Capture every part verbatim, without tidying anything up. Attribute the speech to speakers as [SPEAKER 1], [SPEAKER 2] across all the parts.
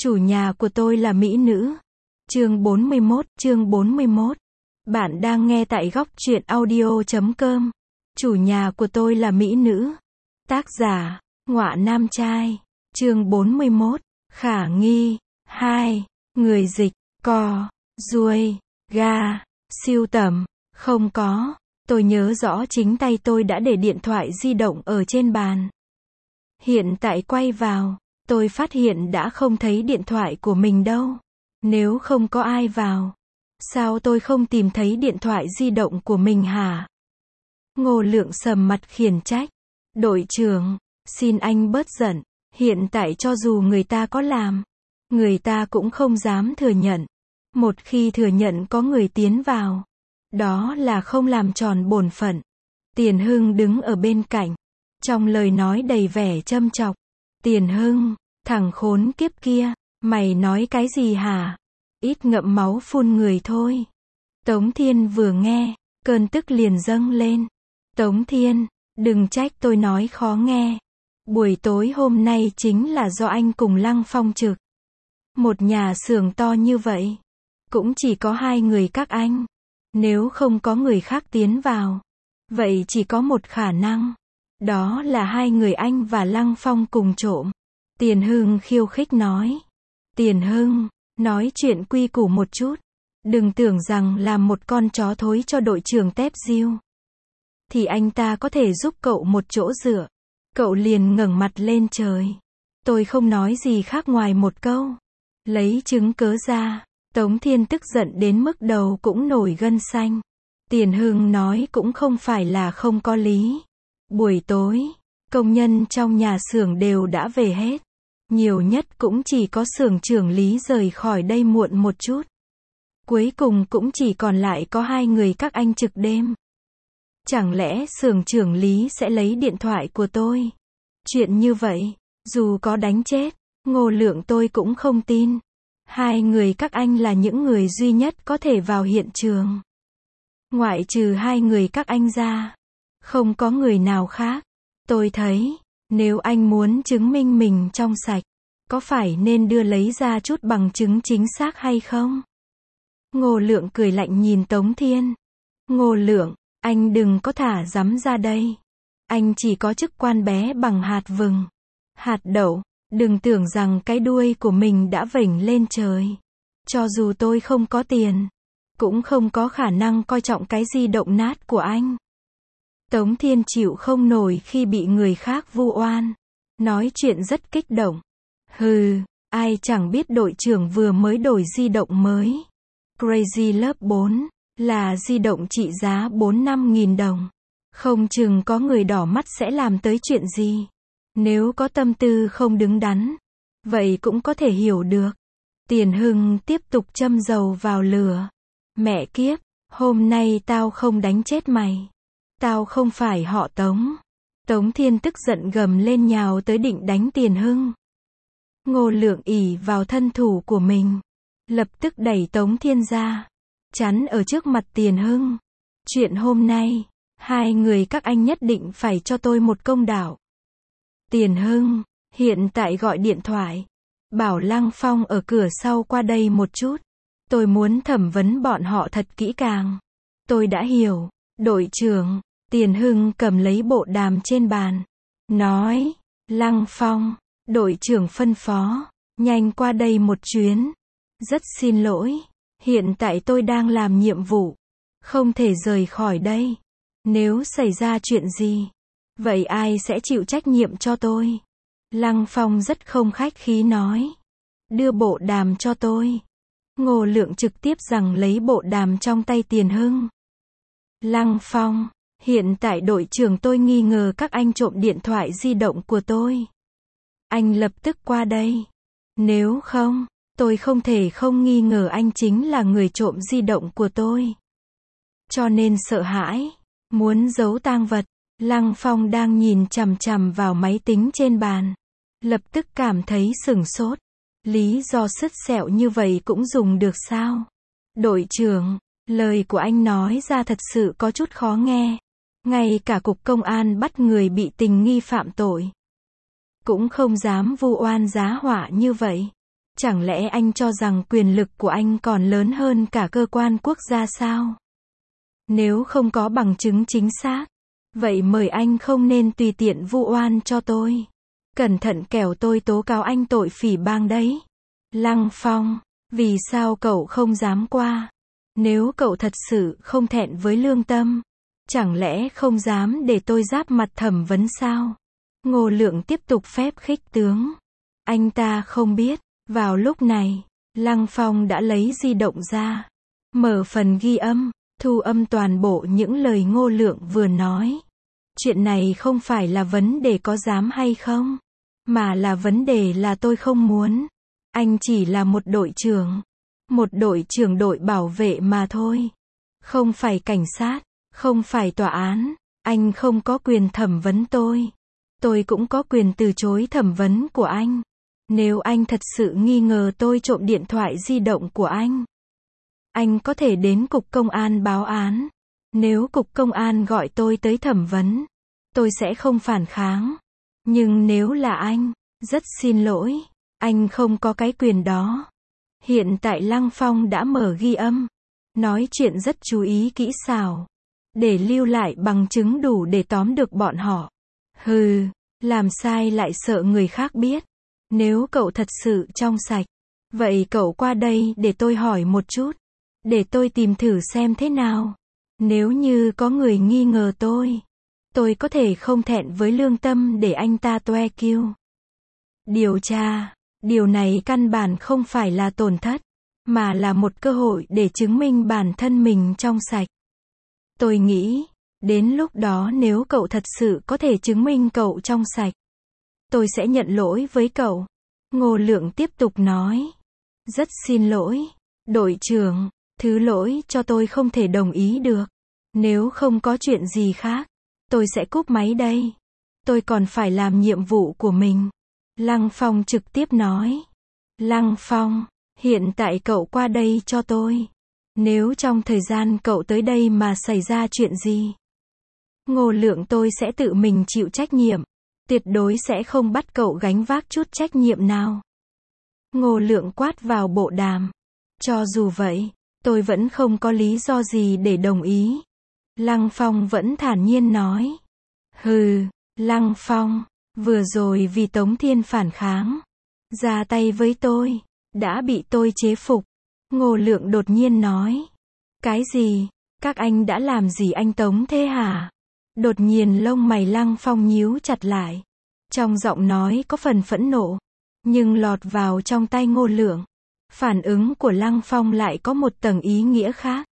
[SPEAKER 1] Chủ nhà của tôi là mỹ nữ. Chương bốn mươi mốt, chương bốn mươi mốt. Bạn đang nghe tại góc truyện audio chấm com. Chủ nhà của tôi là mỹ nữ. Tác giả, Ngọa Nam Trai. Chương bốn mươi mốt. Khả nghi. hai. Người dịch, cò, ruồi, ga, siêu tầm. Không có. Tôi nhớ rõ chính tay tôi đã để điện thoại di động ở trên bàn. Hiện tại quay vào, tôi phát hiện đã không thấy điện thoại của mình đâu. Nếu không có ai vào, sao tôi không tìm thấy điện thoại di động của mình hả? Ngô Lượng sầm mặt khiển trách. Đội trưởng, xin anh bớt giận. Hiện tại cho dù người ta có làm, người ta cũng không dám thừa nhận. Một khi thừa nhận có người tiến vào, đó là không làm tròn bổn phận. Tiền Hưng đứng ở bên cạnh, trong lời nói đầy vẻ châm chọc. Tiền Hưng, thằng khốn kiếp kia, mày nói cái gì hả? Ít ngậm máu phun người thôi. Tống Thiên vừa nghe, cơn tức liền dâng lên. Tống Thiên, đừng trách tôi nói khó nghe. Buổi tối hôm nay chính là do anh cùng Lăng Phong trực. Một nhà xưởng to như vậy, cũng chỉ có hai người các anh. Nếu không có người khác tiến vào, vậy chỉ có một khả năng. Đó là hai người anh và Lăng Phong cùng trộm. Tiền Hưng khiêu khích nói. Tiền Hưng, nói chuyện quy củ một chút. Đừng tưởng rằng làm một con chó thối cho đội trưởng Tép Diêu thì anh ta có thể giúp cậu một chỗ dựa. Cậu liền ngẩng mặt lên trời. Tôi không nói gì khác ngoài một câu. Lấy chứng cớ ra. Tống Thiên tức giận đến mức đầu cũng nổi gân xanh. Tiền Hưng nói cũng không phải là không có lý. Buổi tối, công nhân trong nhà xưởng đều đã về hết. Nhiều nhất cũng chỉ có xưởng trưởng Lý rời khỏi đây muộn một chút. Cuối cùng cũng chỉ còn lại có hai người các anh trực đêm. Chẳng lẽ xưởng trưởng Lý sẽ lấy điện thoại của tôi? Chuyện như vậy, dù có đánh chết, Ngô Lượng tôi cũng không tin. Hai người các anh là những người duy nhất có thể vào hiện trường. Ngoại trừ hai người các anh ra, không có người nào khác. Tôi thấy, nếu anh muốn chứng minh mình trong sạch, có phải nên đưa lấy ra chút bằng chứng chính xác hay không? Ngô Lượng cười lạnh nhìn Tống Thiên. Ngô Lượng, anh đừng có thả dắm ra đây. Anh chỉ có chức quan bé bằng hạt vừng. Hạt đậu, đừng tưởng rằng cái đuôi của mình đã vểnh lên trời. Cho dù tôi không có tiền, cũng không có khả năng coi trọng cái di động nát của anh. Tống Thiên chịu không nổi khi bị người khác vu oan. Nói chuyện rất kích động. Hừ, ai chẳng biết đội trưởng vừa mới đổi di động mới. Crazy lớp bốn, là di động trị giá bốn năm nghìn đồng. Không chừng có người đỏ mắt sẽ làm tới chuyện gì. Nếu có tâm tư không đứng đắn, vậy cũng có thể hiểu được. Tiền Hưng tiếp tục châm dầu vào lửa. Mẹ kiếp, hôm nay tao không đánh chết mày. Tao không phải họ Tống. Tống Thiên tức giận gầm lên nhào tới định đánh Tiền Hưng. Ngô Lượng ỷ vào thân thủ của mình, lập tức đẩy Tống Thiên ra, chắn ở trước mặt Tiền Hưng. Chuyện hôm nay, hai người các anh nhất định phải cho tôi một công đạo. Tiền Hưng, hiện tại gọi điện thoại, bảo Lăng Phong ở cửa sau qua đây một chút. Tôi muốn thẩm vấn bọn họ thật kỹ càng. Tôi đã hiểu, đội trưởng. Tiền Hưng cầm lấy bộ đàm trên bàn, nói, Lăng Phong, đội trưởng phân phó, nhanh qua đây một chuyến. Rất xin lỗi, hiện tại tôi đang làm nhiệm vụ, không thể rời khỏi đây. Nếu xảy ra chuyện gì, vậy ai sẽ chịu trách nhiệm cho tôi? Lăng Phong rất không khách khí nói, đưa bộ đàm cho tôi. Ngô Lượng trực tiếp giằng lấy bộ đàm trong tay Tiền Hưng. Lăng Phong, hiện tại đội trưởng tôi nghi ngờ các anh trộm điện thoại di động của tôi. Anh lập tức qua đây. Nếu không, tôi không thể không nghi ngờ anh chính là người trộm di động của tôi. Cho nên sợ hãi, muốn giấu tang vật. Lăng Phong đang nhìn chằm chằm vào máy tính trên bàn, lập tức cảm thấy sửng sốt. Lý do sứt sẹo như vậy cũng dùng được sao? Đội trưởng, lời của anh nói ra thật sự có chút khó nghe. Ngay cả cục công an bắt người bị tình nghi phạm tội, cũng không dám vu oan giá họa như vậy. Chẳng lẽ anh cho rằng quyền lực của anh còn lớn hơn cả cơ quan quốc gia sao? Nếu không có bằng chứng chính xác, vậy mời anh không nên tùy tiện vu oan cho tôi. Cẩn thận kẻo tôi tố cáo anh tội phỉ báng đấy. Lăng Phong, vì sao cậu không dám qua? Nếu cậu thật sự không thẹn với lương tâm, chẳng lẽ không dám để tôi giáp mặt thẩm vấn sao? Ngô Lượng tiếp tục phép khích tướng. Anh ta không biết, vào lúc này, Lăng Phong đã lấy di động ra, mở phần ghi âm, thu âm toàn bộ những lời Ngô Lượng vừa nói. Chuyện này không phải là vấn đề có dám hay không, mà là vấn đề là tôi không muốn. Anh chỉ là một đội trưởng, một đội trưởng đội bảo vệ mà thôi. Không phải cảnh sát, không phải tòa án, anh không có quyền thẩm vấn tôi. Tôi cũng có quyền từ chối thẩm vấn của anh. Nếu anh thật sự nghi ngờ tôi trộm điện thoại di động của anh, anh có thể đến cục công an báo án. Nếu cục công an gọi tôi tới thẩm vấn, tôi sẽ không phản kháng. Nhưng nếu là anh, rất xin lỗi, anh không có cái quyền đó. Hiện tại Lăng Phong đã mở ghi âm, nói chuyện rất chú ý kỹ xảo, để lưu lại bằng chứng đủ để tóm được bọn họ. Hừ, làm sai lại sợ người khác biết. Nếu cậu thật sự trong sạch, vậy cậu qua đây để tôi hỏi một chút, để tôi tìm thử xem thế nào. Nếu như có người nghi ngờ tôi, tôi có thể không thẹn với lương tâm để anh ta toe kiêu. Điều tra, điều này căn bản không phải là tổn thất, mà là một cơ hội để chứng minh bản thân mình trong sạch. Tôi nghĩ, đến lúc đó nếu cậu thật sự có thể chứng minh cậu trong sạch, tôi sẽ nhận lỗi với cậu. Ngô Lượng tiếp tục nói. Rất xin lỗi, đội trưởng, thứ lỗi cho tôi không thể đồng ý được. Nếu không có chuyện gì khác, tôi sẽ cúp máy đây. Tôi còn phải làm nhiệm vụ của mình. Lăng Phong trực tiếp nói. Lăng Phong, hiện tại cậu qua đây cho tôi. Nếu trong thời gian cậu tới đây mà xảy ra chuyện gì, Ngô Lượng tôi sẽ tự mình chịu trách nhiệm. Tuyệt đối sẽ không bắt cậu gánh vác chút trách nhiệm nào. Ngô Lượng quát vào bộ đàm. Cho dù vậy, tôi vẫn không có lý do gì để đồng ý. Lăng Phong vẫn thản nhiên nói. Hừ, Lăng Phong, vừa rồi vì Tống Thiên phản kháng, ra tay với tôi, đã bị tôi chế phục. Ngô Lượng đột nhiên nói. Cái gì? Các anh đã làm gì anh Tống thế hả? Đột nhiên lông mày Lăng Phong nhíu chặt lại. Trong giọng nói có phần phẫn nộ, nhưng lọt vào trong tai Ngô Lượng. Phản ứng của Lăng Phong lại có một tầng ý nghĩa khác.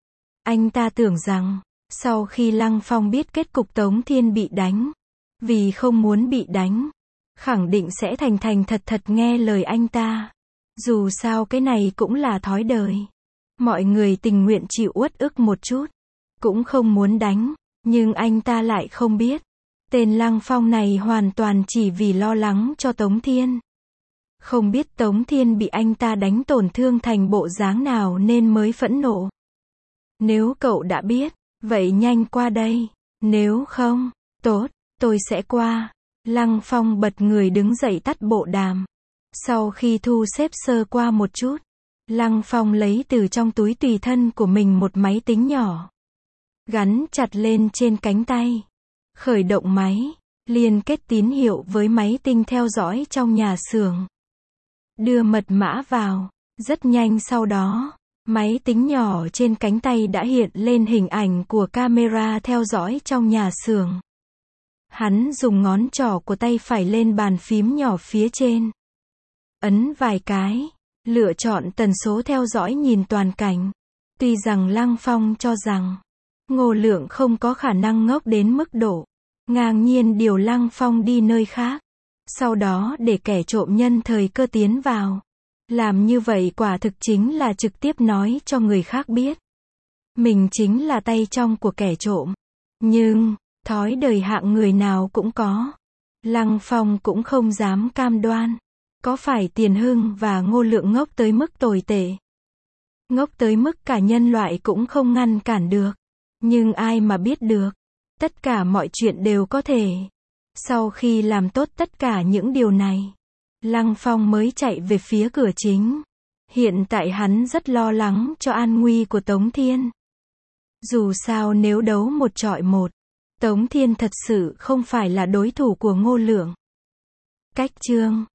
[SPEAKER 1] Anh ta tưởng rằng, sau khi Lăng Phong biết kết cục Tống Thiên bị đánh, vì không muốn bị đánh, khẳng định sẽ thành thành thật thật nghe lời anh ta. Dù sao cái này cũng là thói đời. Mọi người tình nguyện chịu uất ức một chút, cũng không muốn đánh. Nhưng anh ta lại không biết, tên Lăng Phong này hoàn toàn chỉ vì lo lắng cho Tống Thiên. Không biết Tống Thiên bị anh ta đánh tổn thương thành bộ dáng nào nên mới phẫn nộ. Nếu cậu đã biết, vậy nhanh qua đây. Nếu không, tốt, tôi sẽ qua. Lăng Phong bật người đứng dậy tắt bộ đàm. Sau khi thu xếp sơ qua một chút, Lăng Phong lấy từ trong túi tùy thân của mình một máy tính nhỏ, gắn chặt lên trên cánh tay. Khởi động máy, liên kết tín hiệu với máy tinh theo dõi trong nhà xưởng. Đưa mật mã vào, rất nhanh sau đó, máy tính nhỏ trên cánh tay đã hiện lên hình ảnh của camera theo dõi trong nhà xưởng. Hắn dùng ngón trỏ của tay phải lên bàn phím nhỏ phía trên, ấn vài cái, lựa chọn tần số theo dõi nhìn toàn cảnh. Tuy rằng Lăng Phong cho rằng Ngô Lượng không có khả năng ngốc đến mức độ ngang nhiên điều Lăng Phong đi nơi khác, sau đó để kẻ trộm nhân thời cơ tiến vào. Làm như vậy quả thực chính là trực tiếp nói cho người khác biết mình chính là tay trong của kẻ trộm. Nhưng, thói đời hạng người nào cũng có. Lăng Phong cũng không dám cam đoan. Có phải Tiền Hưng và Ngô Lượng ngốc tới mức tồi tệ? Ngốc tới mức cả nhân loại cũng không ngăn cản được. Nhưng ai mà biết được. Tất cả mọi chuyện đều có thể. Sau khi làm tốt tất cả những điều này, Lăng Phong mới chạy về phía cửa chính. Hiện tại hắn rất lo lắng cho an nguy của Tống Thiên. Dù sao nếu đấu một chọi một, Tống Thiên thật sự không phải là đối thủ của Ngô Lượng. Cách chương